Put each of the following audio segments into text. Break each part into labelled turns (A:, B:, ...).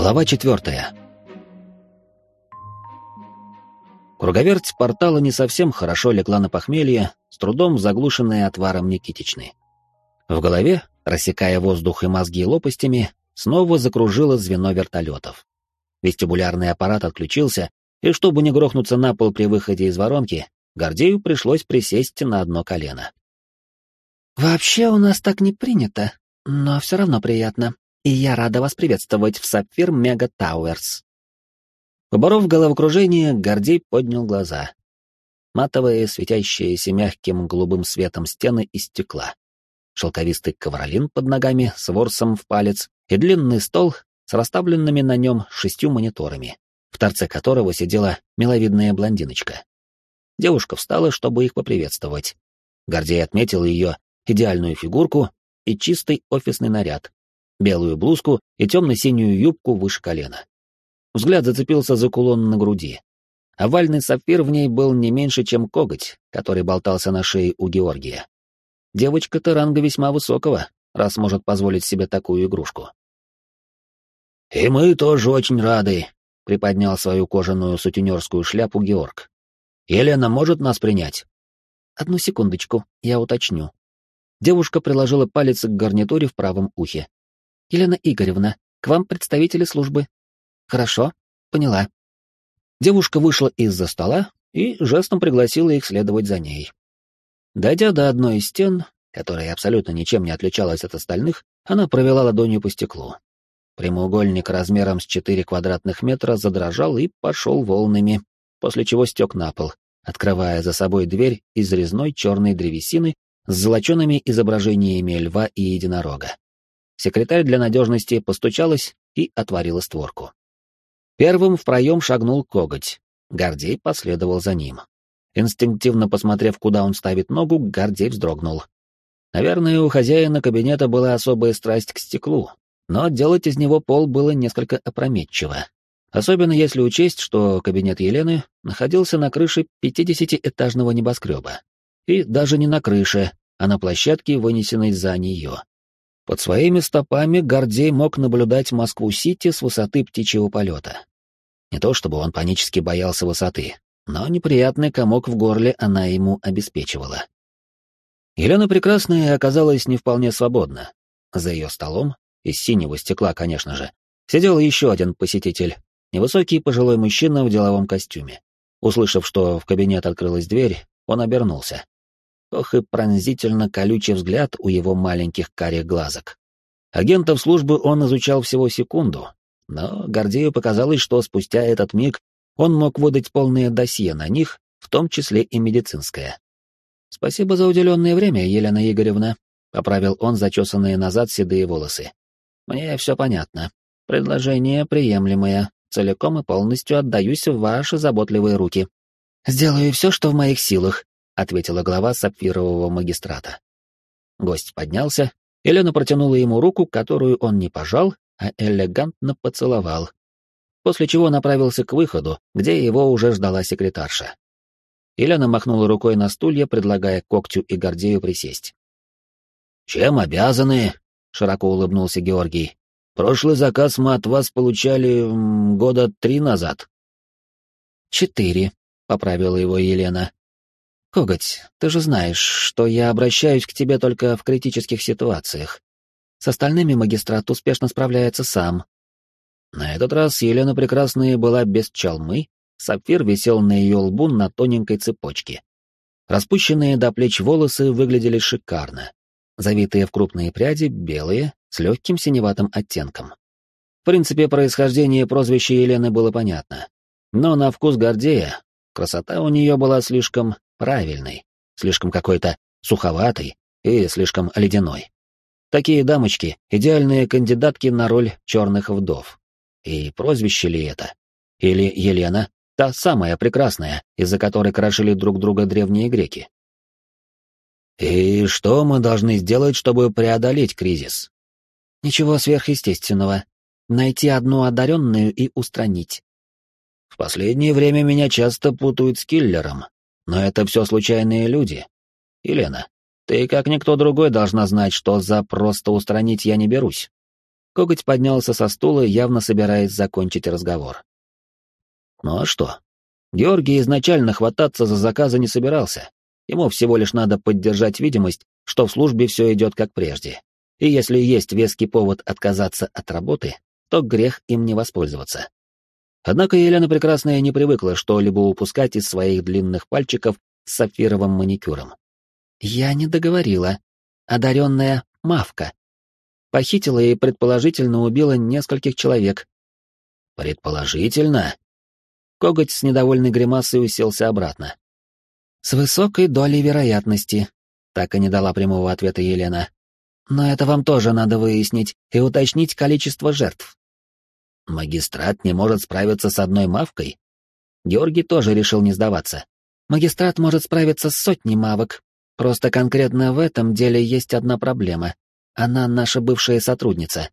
A: Глава 4. Круговерть портала не совсем хорошо легла на похмелье, с трудом заглушенная отваром Никитичны. В голове, рассекая воздух и мозги лопастями, снова закружило звено вертолетов. Вестибулярный аппарат отключился, и чтобы не грохнуться на пол при выходе из воронки, Гордею пришлось присесть на одно колено.
B: «Вообще у нас так не принято, но все равно приятно, и я рада вас приветствовать в Сапфир Мега Тауэрс».
A: Поборов головокружение, Гордей поднял глаза. Матовые, светящиеся мягким голубым светом стены из стекла. Шелковистый ковролин под ногами с ворсом в палец и длинный стол с расставленными на нем 6 мониторами, в торце которого сидела миловидная блондиночка. Девушка встала, чтобы их поприветствовать. Гордей отметил ее идеальную фигурку и чистый офисный наряд, белую блузку и темно-синюю юбку выше колена. Взгляд зацепился за кулон на груди. Овальный сапфир в ней был не меньше, чем коготь, который болтался на шее у Георгия. Девочка-то ранга весьма высокого, раз может позволить себе такую игрушку. «И мы тоже очень рады», — приподнял свою кожаную сутенерскую шляпу Георг. «Елена может нас принять?»
B: «Одну секундочку, я уточню». Девушка приложила палец к гарнитуре в правом ухе. «Елена Игоревна, к вам представители службы». «Хорошо, поняла».
A: Девушка вышла из-за стола и жестом пригласила их следовать за ней. Дойдя до одной из стен, которая абсолютно ничем не отличалась от остальных, она провела ладонью по стеклу. Прямоугольник размером с 4 квадратных метра задрожал и пошел волнами, после чего стек на пол, открывая за собой дверь из резной черной древесины с золочеными изображениями льва и единорога. Секретарь для надежности постучалась и отворила створку. Первым в проем шагнул коготь. Гордей последовал за ним. Инстинктивно посмотрев, куда он ставит ногу, Гордей вздрогнул. Наверное, у хозяина кабинета была особая страсть к стеклу, но делать из него пол было несколько опрометчиво. Особенно если учесть, что кабинет Елены находился на крыше 50-этажного небоскреба. И даже не на крыше, а на площадке, вынесенной за нее. Под своими стопами Гордей мог наблюдать Москву-Сити с высоты птичьего полета. Не то чтобы он панически боялся высоты, но неприятный комок в горле она ему обеспечивала. Елена Прекрасная оказалась не вполне свободна. За ее столом, из синего стекла, конечно же, сидел еще один посетитель, невысокий пожилой мужчина в деловом костюме. Услышав, что в кабинет открылась дверь, он обернулся. Ох и пронзительно колючий взгляд у его маленьких карих глазок. Агентов службы он изучал всего секунду, но Гордею показалось, что спустя этот миг он мог выдать полное досье на них, в том числе и медицинское. «Спасибо за уделенное время, Елена Игоревна», — поправил он зачесанные назад седые волосы. «Мне все понятно. Предложение приемлемое. Целиком и полностью отдаюсь в ваши заботливые руки». «Сделаю все, что в моих силах», — ответила глава сапфирового магистрата. Гость поднялся, Елена протянула ему руку, которую он не пожал, а элегантно поцеловал, после чего направился к выходу, где его уже ждала секретарша. Елена махнула рукой на стулья, предлагая Когтю и Гордею присесть. «Чем обязаны?» — широко улыбнулся Георгий. «Прошлый заказ мы от вас получали 3 года назад».
B: 4, — поправила его Елена. «Коготь, ты же знаешь, что я обращаюсь к тебе только в критических ситуациях. С остальными магистрат успешно справляется сам».
A: На этот раз Елена Прекрасная была без чалмы, сапфир висел на ее лбу на тоненькой цепочке. Распущенные до плеч волосы выглядели шикарно, завитые в крупные пряди, белые, с легким синеватым оттенком. В принципе, происхождение прозвища Елены было понятно, но на вкус Гордея красота у нее была слишком правильной, слишком какой-то суховатой и слишком ледяной. Такие дамочки — идеальные кандидатки на роль черных вдов. И прозвище ли это? Или Елена — та самая прекрасная, из-за которой крошили друг друга древние греки? «И что мы должны сделать, чтобы преодолеть кризис?»
B: «Ничего сверхъестественного. Найти одну одаренную и устранить».
A: «В последнее время меня часто путают с киллером, но это все случайные люди. Елена, ты, как никто другой, должна знать, что за просто устранить я не берусь». Коготь поднялся со стула, явно собираясь закончить разговор. Ну а что? Георгий изначально хвататься за заказы не собирался. Ему всего лишь надо поддержать видимость, что в службе все идет как прежде. И если есть веский повод отказаться от работы, то грех им не воспользоваться. Однако Елена Прекрасная не привыкла что-либо упускать из своих длинных пальчиков с сапфировым маникюром. «Я не договорила. Одаренная Мавка. Похитила и предположительно убила нескольких человек». «Предположительно?» Коготь с недовольной гримасой уселся обратно. «С высокой долей вероятности», — так и не дала прямого ответа Елена. «Но это вам тоже надо выяснить и уточнить количество жертв». «Магистрат не может справиться с одной мавкой?» Георгий тоже решил не сдаваться. «Магистрат может справиться с сотней мавок. Просто конкретно в этом деле есть одна проблема. Она наша бывшая сотрудница».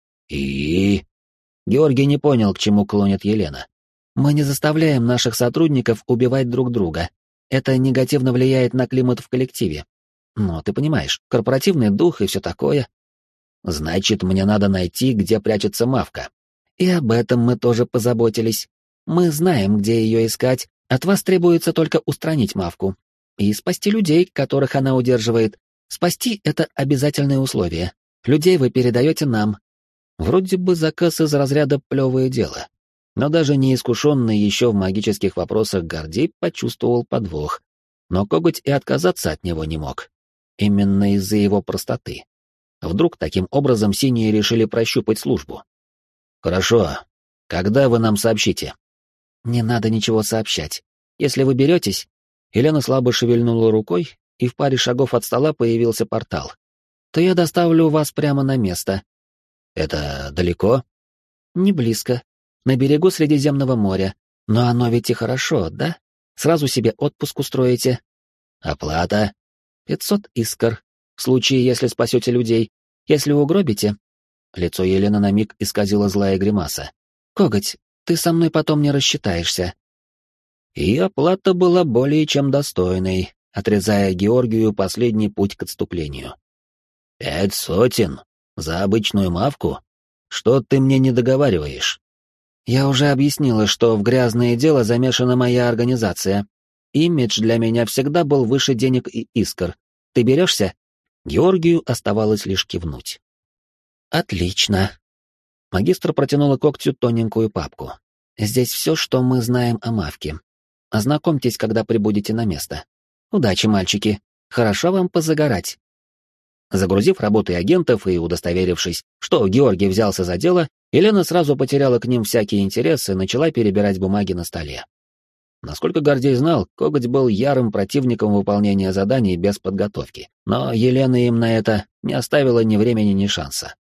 A: «И?» Георгий не понял, к чему клонит Елена. «Мы не заставляем наших сотрудников убивать друг друга. Это негативно влияет на климат в коллективе. Ну, ты понимаешь, корпоративный дух и все такое». «Значит, мне надо найти, где прячется мавка». «И об этом мы тоже позаботились. Мы знаем, где ее искать. От вас требуется только устранить мавку. И спасти людей, которых она удерживает. Спасти — это обязательное условие. Людей вы передаете нам». Вроде бы заказ из разряда «плевое дело». Но даже неискушенный еще в магических вопросах Гордей почувствовал подвох. Но Коготь и отказаться от него не мог. Именно из-за его простоты. Вдруг таким образом синие решили прощупать службу. «Хорошо. Когда вы нам сообщите?» «Не надо ничего сообщать. Если вы беретесь...» Елена слабо шевельнула рукой, и в паре шагов от стола появился портал. «То я доставлю вас прямо на место». «Это далеко?» «Не близко. На берегу Средиземного моря. Но оно ведь и хорошо, да? Сразу себе отпуск устроите». «Оплата?» 500 искр. В случае, если спасете людей. Если угробите...» Лицо Елены на миг исказило злая гримаса. «Коготь, ты со мной потом не рассчитаешься». И оплата была более чем достойной, отрезая Георгию последний путь к отступлению. 500? За обычную мавку? Что ты мне не договариваешь?» «Я уже объяснила, что в грязное дело замешана моя организация. Имидж для меня всегда был выше денег и искр. Ты берешься?» Георгию оставалось лишь кивнуть. «Отлично». Магистр протянула когтю тоненькую папку. «Здесь все, что мы знаем о Мавке. Ознакомьтесь, когда прибудете на место. Удачи, мальчики. Хорошо вам позагорать». Загрузив работы агентов и удостоверившись, что Георгий взялся за дело, Елена сразу потеряла к ним всякий интерес и начала перебирать бумаги на столе. Насколько Гордей знал, Коготь был ярым противником выполнения заданий без подготовки, но Елена им на это не оставила ни времени, ни шанса.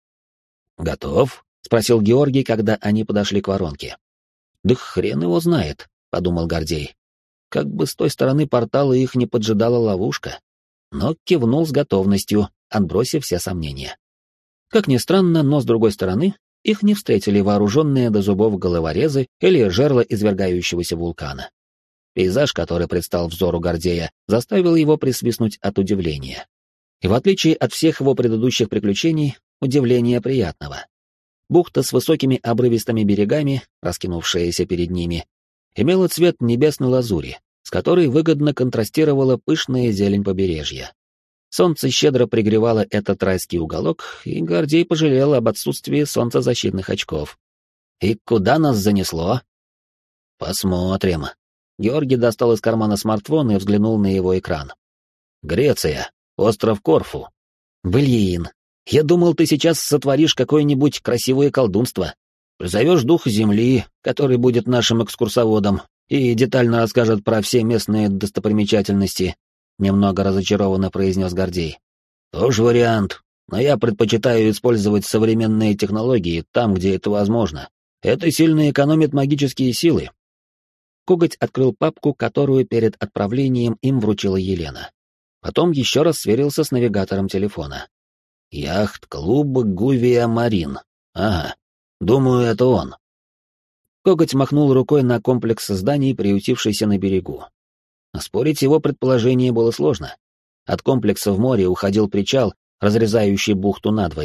A: «Готов?» — спросил Георгий, когда они подошли к воронке. «Да хрен его знает», — подумал Гордей. Как бы с той стороны портала их не поджидала ловушка. Но кивнул с готовностью, отбросив все сомнения. Как ни странно, но с другой стороны, их не встретили вооруженные до зубов головорезы или жерла извергающегося вулкана. Пейзаж, который предстал взору Гордея, заставил его присвистнуть от удивления. И в отличие от всех его предыдущих приключений, удивления приятного. Бухта с высокими обрывистыми берегами, раскинувшаяся перед ними, имела цвет небесной лазури, с которой выгодно контрастировала пышная зелень побережья. Солнце щедро пригревало этот райский уголок, и Гордей пожалел об отсутствии солнцезащитных очков. «И куда нас занесло?» «Посмотрим». Георгий достал из кармана смартфон и взглянул на его экран. «Греция. Остров Корфу». «Блин, я думал, ты сейчас сотворишь какое-нибудь красивое колдунство. Призовешь дух земли, который будет нашим экскурсоводом, и детально расскажет про все местные достопримечательности», — немного разочарованно произнес Гордей. «Тоже вариант, но я предпочитаю использовать современные технологии там, где это возможно. Это сильно экономит магические силы». Коготь открыл папку, которую перед отправлением им вручила Елена. Потом еще раз сверился с навигатором телефона. «Яхт-клуб Гувия Марин. Ага, думаю, это он». Коготь махнул рукой на комплекс зданий, приютившийся на берегу. Спорить его предположение было сложно. От комплекса в море уходил причал, разрезающий бухту надвое,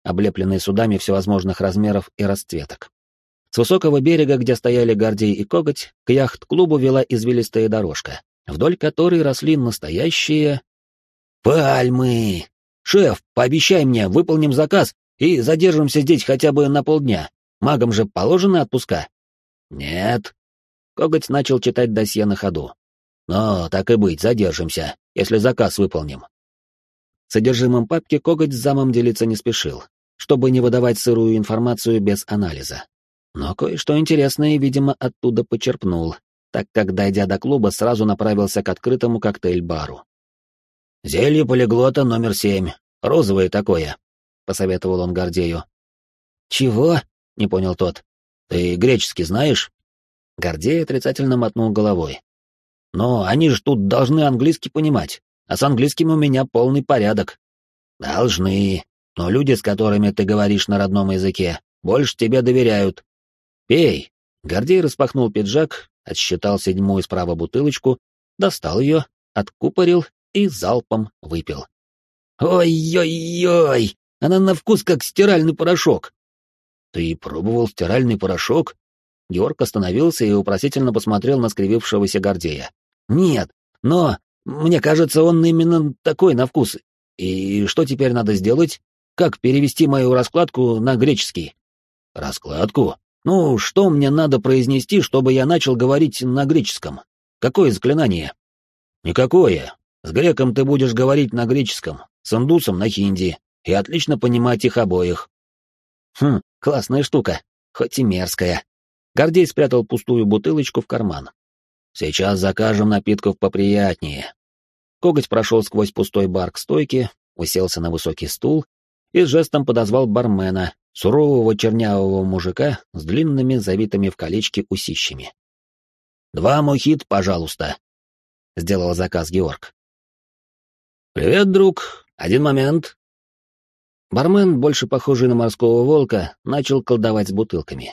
A: облепленный судами всевозможных размеров и расцветок. С высокого берега, где стояли Гордей и Коготь, к яхт-клубу вела извилистая дорожка, вдоль которой росли настоящие... «Пальмы! Шеф, пообещай мне, выполним заказ и задержимся здесь хотя бы на полдня. Магам же положены отпуска?» «Нет». Коготь начал читать досье на ходу. «Но, так и быть, задержимся, если заказ выполним». Содержимым папки Коготь с замом делиться не спешил, чтобы не выдавать сырую информацию без анализа. Но кое-что интересное, видимо, оттуда почерпнул, так как, дойдя до клуба, сразу направился к открытому коктейль-бару. «Зелье полиглота номер 7, розовое такое», — посоветовал он Гордею. «Чего?» — не понял тот. «Ты греческий знаешь?» Гордей отрицательно мотнул головой. «Но они же тут должны английский понимать, а с английским у меня полный порядок». «Должны, но люди, с которыми ты говоришь на родном языке, больше тебе доверяют. Пей!» Гордей распахнул пиджак, отсчитал 7-ю справа бутылочку, достал ее, откупорил и залпом выпил. «Ой-ой-ой! Она на вкус как стиральный порошок!» «Ты пробовал стиральный порошок?» Георг остановился и вопросительно посмотрел на скривившегося Гордея. «Нет, но мне кажется, он именно такой на вкус. И что теперь надо сделать? Как перевести мою раскладку на греческий?» «Раскладку? Ну, что мне надо произнести, чтобы я начал говорить на греческом? Какое заклинание?» «Никакое. С греком ты будешь говорить на греческом, с индусом на хинди, и отлично понимать их обоих». «Хм, классная штука, хоть и мерзкая». Гордей спрятал пустую бутылочку в карман. «Сейчас закажем напитков поприятнее». Коготь прошел сквозь пустой бар к стойке, уселся на высокий стул и жестом подозвал бармена, сурового чернявого мужика с длинными, завитыми в колечки усищами. «2 мохито, пожалуйста», — сделал заказ Георг. «Привет, друг. Один момент». Бармен, больше похожий на морского волка, начал колдовать с бутылками.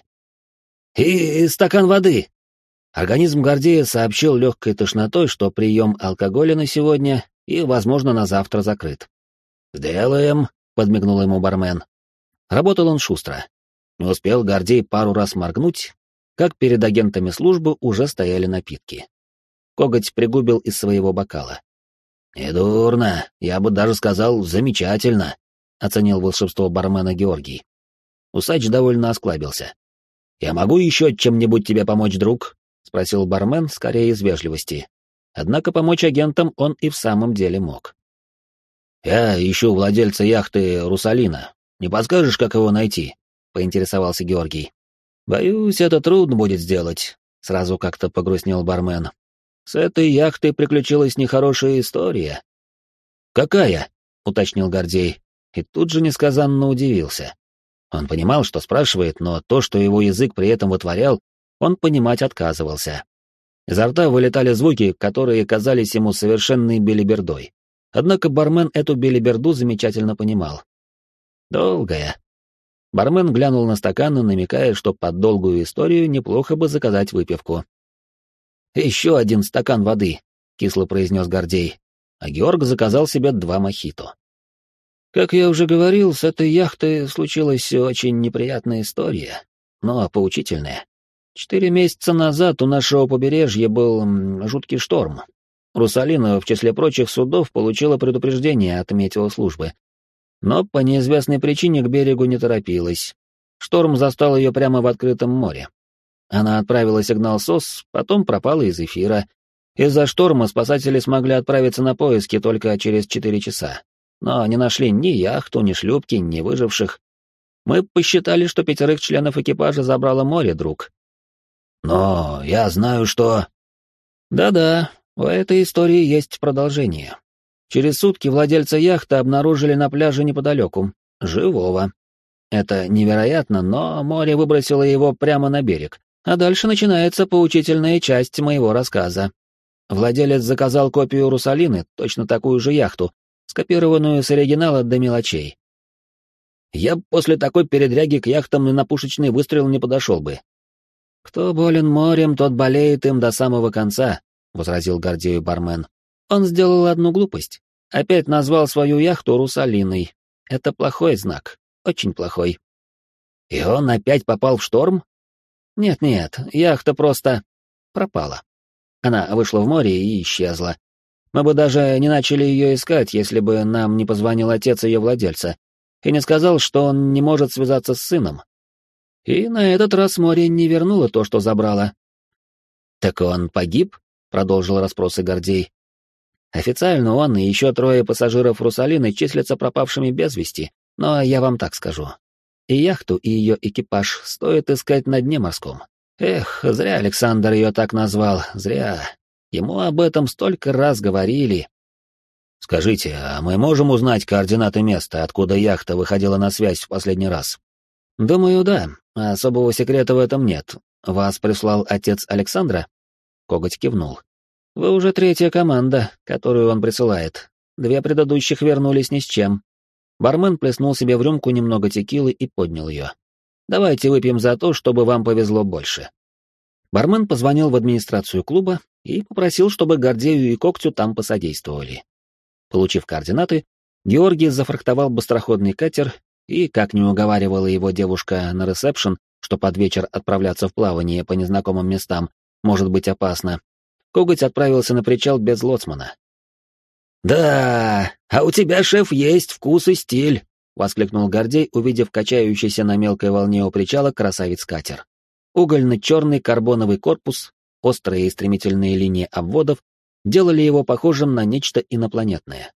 A: «И стакан воды!» Организм Гордея сообщил легкой тошнотой, что прием алкоголя на сегодня и, возможно, на завтра закрыт. «Сделаем», — подмигнул ему бармен. Работал он шустро. Не успел Гордей пару раз моргнуть, как перед агентами службы уже стояли напитки. Коготь пригубил из своего бокала. «Недурно, я бы даже сказал, замечательно», — оценил волшебство бармена Георгий. Усач довольно осклабился. «Я могу еще чем-нибудь тебе помочь, друг?» — спросил бармен, скорее из вежливости. Однако помочь агентам он и в самом деле мог. «Я ищу владельца яхты «Русалина». Не подскажешь, как его найти?» — поинтересовался Георгий. «Боюсь, это трудно будет сделать», — сразу как-то погрустнел бармен. «С этой яхтой приключилась нехорошая история». «Какая?» — уточнил Гордей, и тут же несказанно удивился. Он понимал, что спрашивает, но то, что его язык при этом вытворял, он понимать отказывался. Изо рта вылетали звуки, которые казались ему совершенной белибердой. Однако бармен эту белиберду замечательно понимал. «Долгая». Бармен глянул на стакан, намекая, что под долгую историю неплохо бы заказать выпивку. «Еще 1 стакан воды», — кисло произнес Гордей, а Георг заказал себе 2 мохито. Как я уже говорил, с этой яхтой случилась очень неприятная история, но поучительная. 4 месяца назад у нашего побережья был жуткий шторм. Русалина, в числе прочих судов, получила предупреждение от метеослужбы. Но по неизвестной причине к берегу не торопилась. Шторм застал ее прямо в открытом море. Она отправила сигнал СОС, потом пропала из эфира. Из-за шторма спасатели смогли отправиться на поиски только через 4 часа. Но не нашли ни яхту, ни шлюпки, ни выживших. Мы посчитали, что 5 членов экипажа забрало море, друг. Но я знаю, что... Да-да, у этой истории есть продолжение. Через сутки владельца яхты обнаружили на пляже неподалеку, живого. Это невероятно, но море выбросило его прямо на берег. А дальше начинается поучительная часть моего рассказа. Владелец заказал копию Русалины, точно такую же яхту, скопированную с оригинала до мелочей. Я после такой передряги к яхтам и на пушечный выстрел не подошел бы. «Кто болен морем, тот болеет им до самого конца», — возразил Гордею бармен. «Он сделал одну глупость. Опять назвал свою яхту Русалиной. Это плохой знак.
B: очень плохой.
A: И он опять попал в шторм?
B: Нет-нет, яхта просто пропала. Она вышла в море и исчезла. Мы бы даже не начали ее искать, если бы нам не позвонил отец ее владельца и не сказал, что он не может связаться с сыном. И на этот раз море не вернуло то, что забрало.
A: «Так он погиб?» — продолжил расспросы Гордей.
B: Официально он и еще 3 пассажиров «Русалины» числятся пропавшими без вести, но я вам так скажу. И яхту, и ее экипаж стоит искать на дне морском. Эх, зря Александр ее так назвал, зря. Ему об этом столько раз говорили.
A: «Скажите, а мы можем узнать координаты места, откуда яхта выходила на связь в последний раз?»
B: Думаю, да. Особого секрета в этом нет. Вас прислал отец Александра? Коготь кивнул. Вы уже 3-я команда, которую он присылает. 2 предыдущих вернулись ни с чем. Бармен плеснул себе в рюмку немного текилы и поднял ее. Давайте выпьем за то, чтобы вам повезло больше. Бармен позвонил в администрацию клуба и попросил, чтобы Гордею и Когтю там посодействовали. Получив координаты, Георгий зафрахтовал быстроходный катер и, как не уговаривала его девушка на ресепшн, что под вечер отправляться в плавание по незнакомым местам может быть опасно, Коготь отправился на причал без лоцмана.
A: «Да, а у тебя, шеф, есть вкус и стиль», — воскликнул Гордей, увидев качающийся на мелкой волне у причала красавец-катер. Угольно-черный карбоновый корпус, острые и стремительные линии обводов делали его похожим на нечто инопланетное.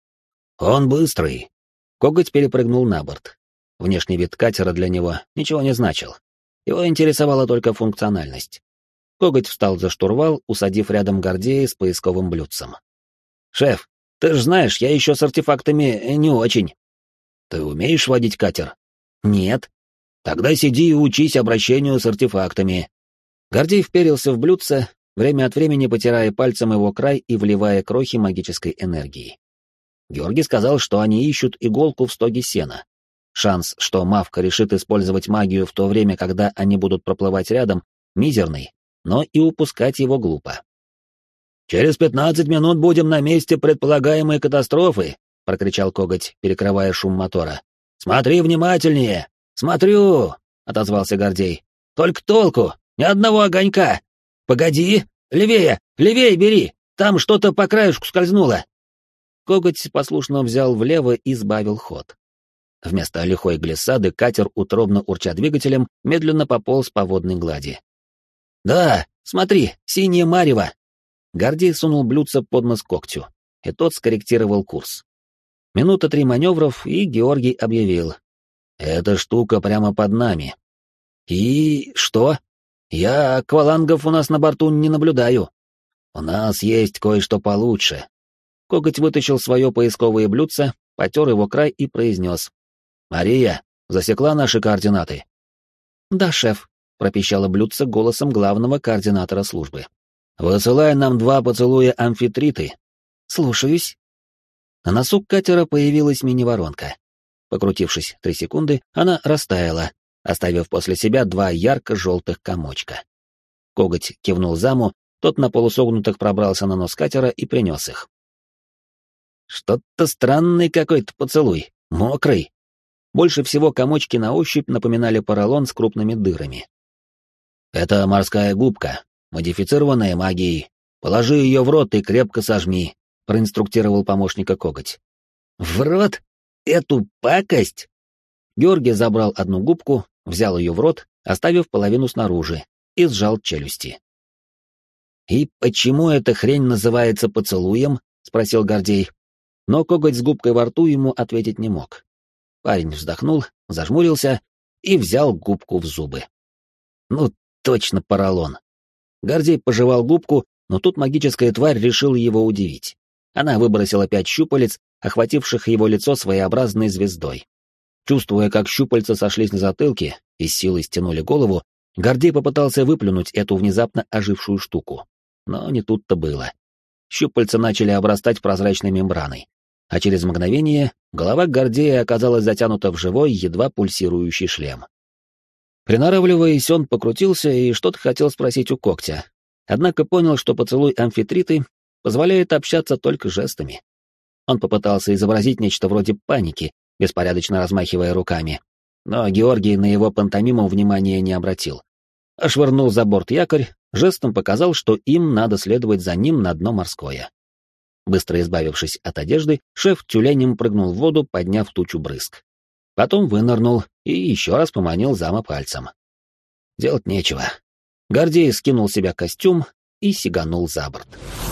B: «Он быстрый». Коготь перепрыгнул на борт. Внешний вид катера для него ничего не значил. Его интересовала только функциональность. Коготь встал за штурвал, усадив рядом Гордея с поисковым блюдцем. «Шеф, ты ж знаешь, я еще с артефактами не очень».
A: «Ты умеешь водить катер?»
B: «Нет».
A: «Тогда сиди и учись обращению с артефактами».
B: Гордей вперился в блюдце, время от времени потирая пальцем его край и вливая крохи магической энергии. Георгий сказал, что они ищут иголку в стоге сена. Шанс, что Мавка решит использовать магию в то время, когда они будут проплывать рядом, мизерный, но и упускать его глупо.
A: «Через 15 минут будем на месте предполагаемой катастрофы», — прокричал Коготь, перекрывая шум мотора. «Смотри внимательнее!»
B: «Смотрю!» — отозвался Гордей.
A: «Только толку! Ни одного огонька! Погоди! Левее! Левее бери! Там что-то по краешку скользнуло!»
B: Коготь послушно взял влево и сбавил ход. Вместо лихой глиссады катер, утробно урча двигателем, медленно пополз по водной глади.
A: «Да, смотри, синее марево!»
B: Гордей сунул блюдце под нос Когтю, и тот скорректировал курс. 3 минуты маневров, и Георгий объявил.
A: «Эта штука прямо под нами».
B: «И что? Я аквалангов у нас на борту не наблюдаю».
A: «У нас есть кое-что получше».
B: Коготь вытащил свое поисковое блюдце, потер его край и произнес.
A: «Мария, засекла наши координаты?»
B: «Да, шеф», — пропищало блюдце голосом главного координатора службы.
A: «Высылай нам 2 поцелуя амфитриты».
B: «Слушаюсь». На носу катера появилась мини-воронка. Покрутившись 3 секунды, она растаяла, оставив после себя 2 ярко-желтых комочка. Коготь кивнул заму, тот на полусогнутых пробрался на нос катера и принес их. «Что-то странный какой-то поцелуй, мокрый». Больше всего комочки на ощупь напоминали поролон с крупными дырами.
A: «Это морская губка, модифицированная магией. Положи ее в рот и крепко сожми», — проинструктировал помощника Коготь.
B: «В рот? Эту пакость?» Георгий забрал одну губку, взял ее в рот, оставив половину снаружи, и сжал челюсти.
A: «И почему эта хрень называется поцелуем?» — спросил Гордей.
B: Но Коготь с губкой во рту ему ответить не мог. Парень вздохнул, зажмурился и взял губку в зубы. Ну, точно поролон. Гордей пожевал губку, но тут магическая тварь решила его удивить. Она выбросила 5 щупалец, охвативших его лицо своеобразной звездой. Чувствуя, как щупальца сошлись на затылке и с силой стянули голову, Гордей попытался выплюнуть эту внезапно ожившую штуку. Но не тут-то было. Щупальца начали обрастать прозрачной мембраной, а через мгновение голова Гордея оказалась затянута в живой, едва пульсирующий шлем. Приноравливаясь, он покрутился и что-то хотел спросить у Когтя, однако понял, что поцелуй амфитриты позволяет общаться только жестами. Он попытался изобразить нечто вроде паники,
A: беспорядочно размахивая руками. Но Георгий на его пантомиму внимания не обратил. Ошвырнул за борт якорь, жестом показал, что им надо следовать за ним на дно морское. Быстро избавившись от одежды, шеф тюленем прыгнул в воду, подняв тучу брызг. Потом вынырнул и еще раз поманил зама пальцем. Делать нечего. Гордей скинул с себя костюм и сиганул за борт.